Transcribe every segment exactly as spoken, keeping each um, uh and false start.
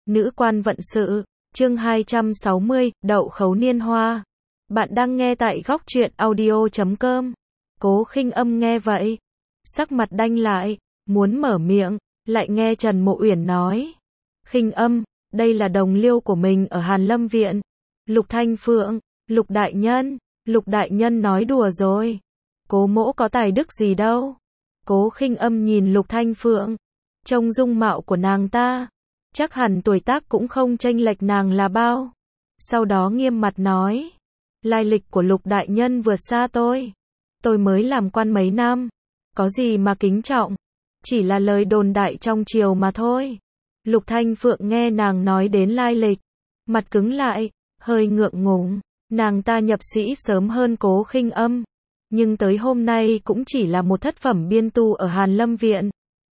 Nữ quan vận sự, chương hai trăm sáu mươi, đậu khấu niên hoa. Bạn đang nghe tại góc truyện audio chấm com. Cố Khinh Âm nghe vậy, sắc mặt đanh lại, muốn mở miệng, lại nghe Trần Mộ Uyển nói: "Khinh Âm, đây là đồng liêu của mình ở Hàn Lâm viện. Lục Thanh Phượng, Lục đại nhân, Lục đại nhân nói đùa rồi. Cố mỗ có tài đức gì đâu." Cố Khinh Âm nhìn Lục Thanh Phượng, trông dung mạo của nàng ta, chắc hẳn tuổi tác cũng không chênh lệch nàng là bao. Sau đó nghiêm mặt nói: "Lai lịch của Lục đại nhân vượt xa tôi. Tôi mới làm quan mấy năm, có gì mà kính trọng, chỉ là lời đồn đại trong triều mà thôi." Lục Thanh Phượng nghe nàng nói đến lai lịch, mặt cứng lại, hơi ngượng ngùng. Nàng ta nhập sĩ sớm hơn Cố Khinh Âm, nhưng tới hôm nay cũng chỉ là một thất phẩm biên tu ở Hàn Lâm viện.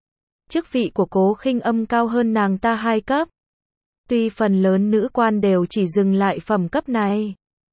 Chức vị của Cố Khinh Âm cao hơn nàng ta hai cấp. Tuy phần lớn nữ quan đều chỉ dừng lại phẩm cấp này,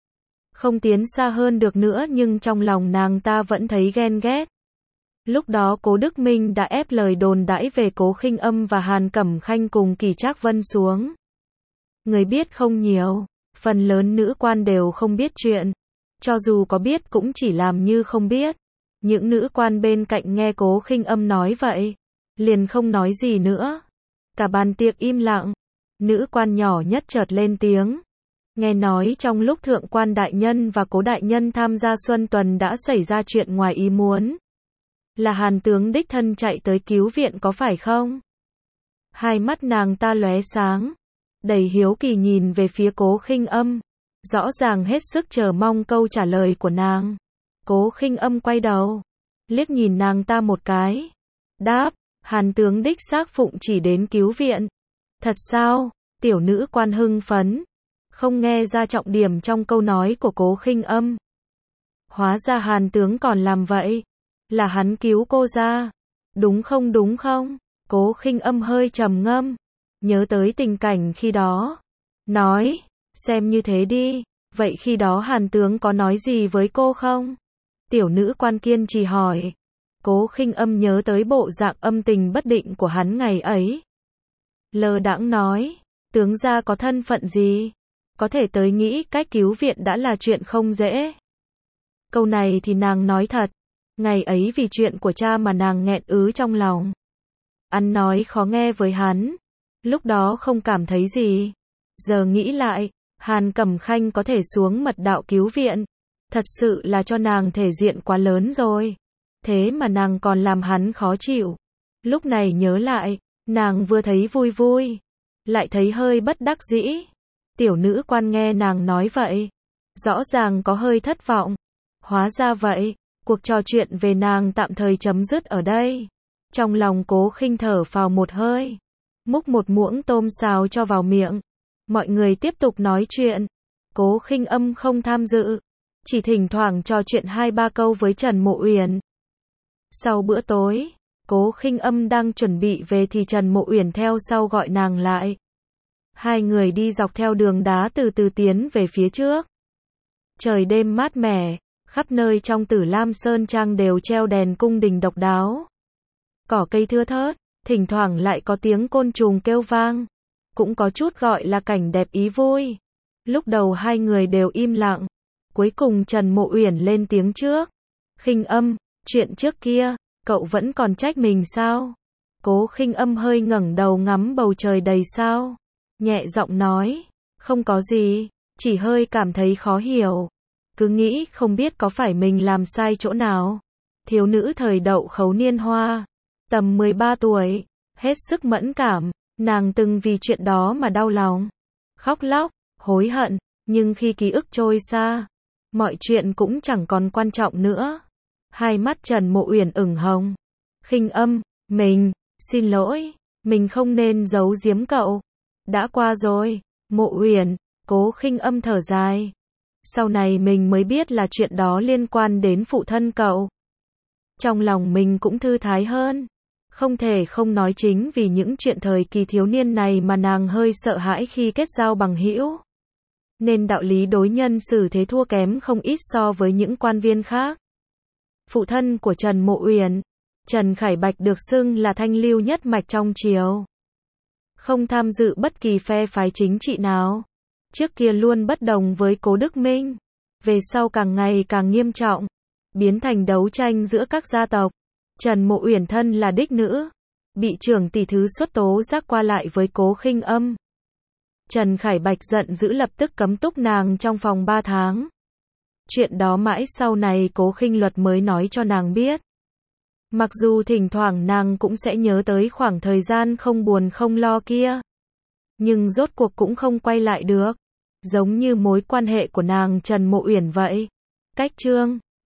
không tiến xa hơn được nữa, nhưng trong lòng nàng ta vẫn thấy ghen ghét. Lúc đó Cố Đức Minh đã ép lời đồn đãi về Cố Khinh Âm và Hàn Cẩm Khanh cùng Kỳ Trác Vân xuống. Người biết không nhiều, phần lớn nữ quan đều không biết chuyện. Cho dù có biết cũng chỉ làm như không biết. Những nữ quan bên cạnh nghe Cố Khinh Âm nói vậy, liền không nói gì nữa. Cả bàn tiệc im lặng. Nữ quan nhỏ nhất chợt lên tiếng: "Nghe nói trong lúc thượng quan đại nhân và Cố đại nhân tham gia xuân tuần đã xảy ra chuyện ngoài ý muốn. Là Hàn tướng đích thân chạy tới cứu viện có phải không?" Hai mắt nàng ta lóe sáng, đầy hiếu kỳ nhìn về phía Cố Khinh Âm, rõ ràng hết sức chờ mong câu trả lời của nàng. Cố Khinh Âm quay đầu, liếc nhìn nàng ta một cái, đáp: "Hàn tướng đích xác phụng chỉ đến cứu viện." "Thật sao?" Tiểu nữ quan hưng phấn, không nghe ra trọng điểm trong câu nói của Cố Khinh Âm. "Hóa ra Hàn tướng còn làm vậy, là hắn cứu cô ra, đúng không đúng không?" Cố Khinh Âm hơi trầm ngâm, nhớ tới tình cảnh khi đó, nói: "Xem như thế đi, vậy khi đó Hàn tướng có nói gì với cô không?" Tiểu nữ quan kiên trì hỏi. Cố Khinh Âm nhớ tới bộ dạng âm tình bất định của hắn ngày ấy, lơ đãng nói: "Tướng gia có thân phận gì, có thể tới nghĩ cách cứu viện đã là chuyện không dễ." Câu này thì nàng nói thật, ngày ấy vì chuyện của cha mà nàng nghẹn ứ trong lòng. Ăn nói khó nghe với hắn, lúc đó không cảm thấy gì. Giờ nghĩ lại, Hàn Cẩm Khanh có thể xuống mật đạo cứu viện, thật sự là cho nàng thể diện quá lớn rồi. Thế mà nàng còn làm hắn khó chịu. Lúc này nhớ lại, nàng vừa thấy vui vui, lại thấy hơi bất đắc dĩ. Tiểu nữ quan nghe nàng nói vậy, rõ ràng có hơi thất vọng. Hóa ra vậy, cuộc trò chuyện về nàng tạm thời chấm dứt ở đây. Trong lòng Cố Khinh thở phào một hơi, múc một muỗng tôm xào cho vào miệng. Mọi người tiếp tục nói chuyện. Cố Khinh Âm không tham dự, chỉ thỉnh thoảng trò chuyện hai ba câu với Trần Mộ Uyển. Sau bữa tối, Cố Khinh Âm đang chuẩn bị về thì Trần Mộ Uyển theo sau gọi nàng lại. Hai người đi dọc theo đường đá từ từ tiến về phía trước. Trời đêm mát mẻ, khắp nơi trong Tử Lam Sơn Trang đều treo đèn cung đình độc đáo. Cỏ cây thưa thớt, thỉnh thoảng lại có tiếng côn trùng kêu vang, cũng có chút gọi là cảnh đẹp ý vui. Lúc đầu hai người đều im lặng, cuối cùng Trần Mộ Uyển lên tiếng trước: "Khinh Âm, chuyện trước kia, cậu vẫn còn trách mình sao?" Cố Khinh Âm hơi ngẩng đầu ngắm bầu trời đầy sao, nhẹ giọng nói: "Không có gì, chỉ hơi cảm thấy khó hiểu. Cứ nghĩ không biết có phải mình làm sai chỗ nào." Thiếu nữ thời đậu khấu niên hoa, tầm mười ba tuổi, hết sức mẫn cảm, nàng từng vì chuyện đó mà đau lòng, khóc lóc, hối hận, nhưng khi ký ức trôi xa, mọi chuyện cũng chẳng còn quan trọng nữa. Hai mắt Trần Mộ Uyển ửng hồng. "Khinh Âm, mình, xin lỗi, mình không nên giấu giếm cậu. Đã qua rồi." "Mộ Uyển." Cố Khinh Âm thở dài. "Sau này mình mới biết là chuyện đó liên quan đến phụ thân cậu." Trong lòng mình cũng thư thái hơn. Không thể không nói chính vì những chuyện thời kỳ thiếu niên này mà nàng hơi sợ hãi khi kết giao bằng hữu. Nên đạo lý đối nhân xử thế thua kém không ít so với những quan viên khác. Phụ thân của Trần Mộ Uyển, Trần Khải Bạch được xưng là thanh lưu nhất mạch trong triều. không tham dự bất kỳ phe phái chính trị nào. Trước kia luôn bất đồng với Cố Đức Minh, về sau càng ngày càng nghiêm trọng, biến thành đấu tranh giữa các gia tộc. Trần Mộ Uyển thân là đích nữ, bị trưởng tỷ thứ xuất tố giác qua lại với Cố Khinh Âm. Trần Khải Bạch giận dữ lập tức cấm túc nàng trong vòng ba tháng. Chuyện đó mãi sau này Cố Khinh Luật mới nói cho nàng biết. Mặc dù thỉnh thoảng nàng cũng sẽ nhớ tới khoảng thời gian không buồn không lo kia, nhưng rốt cuộc cũng không quay lại được. Giống như mối quan hệ của nàng Trần Mộ Uyển vậy. Cách chương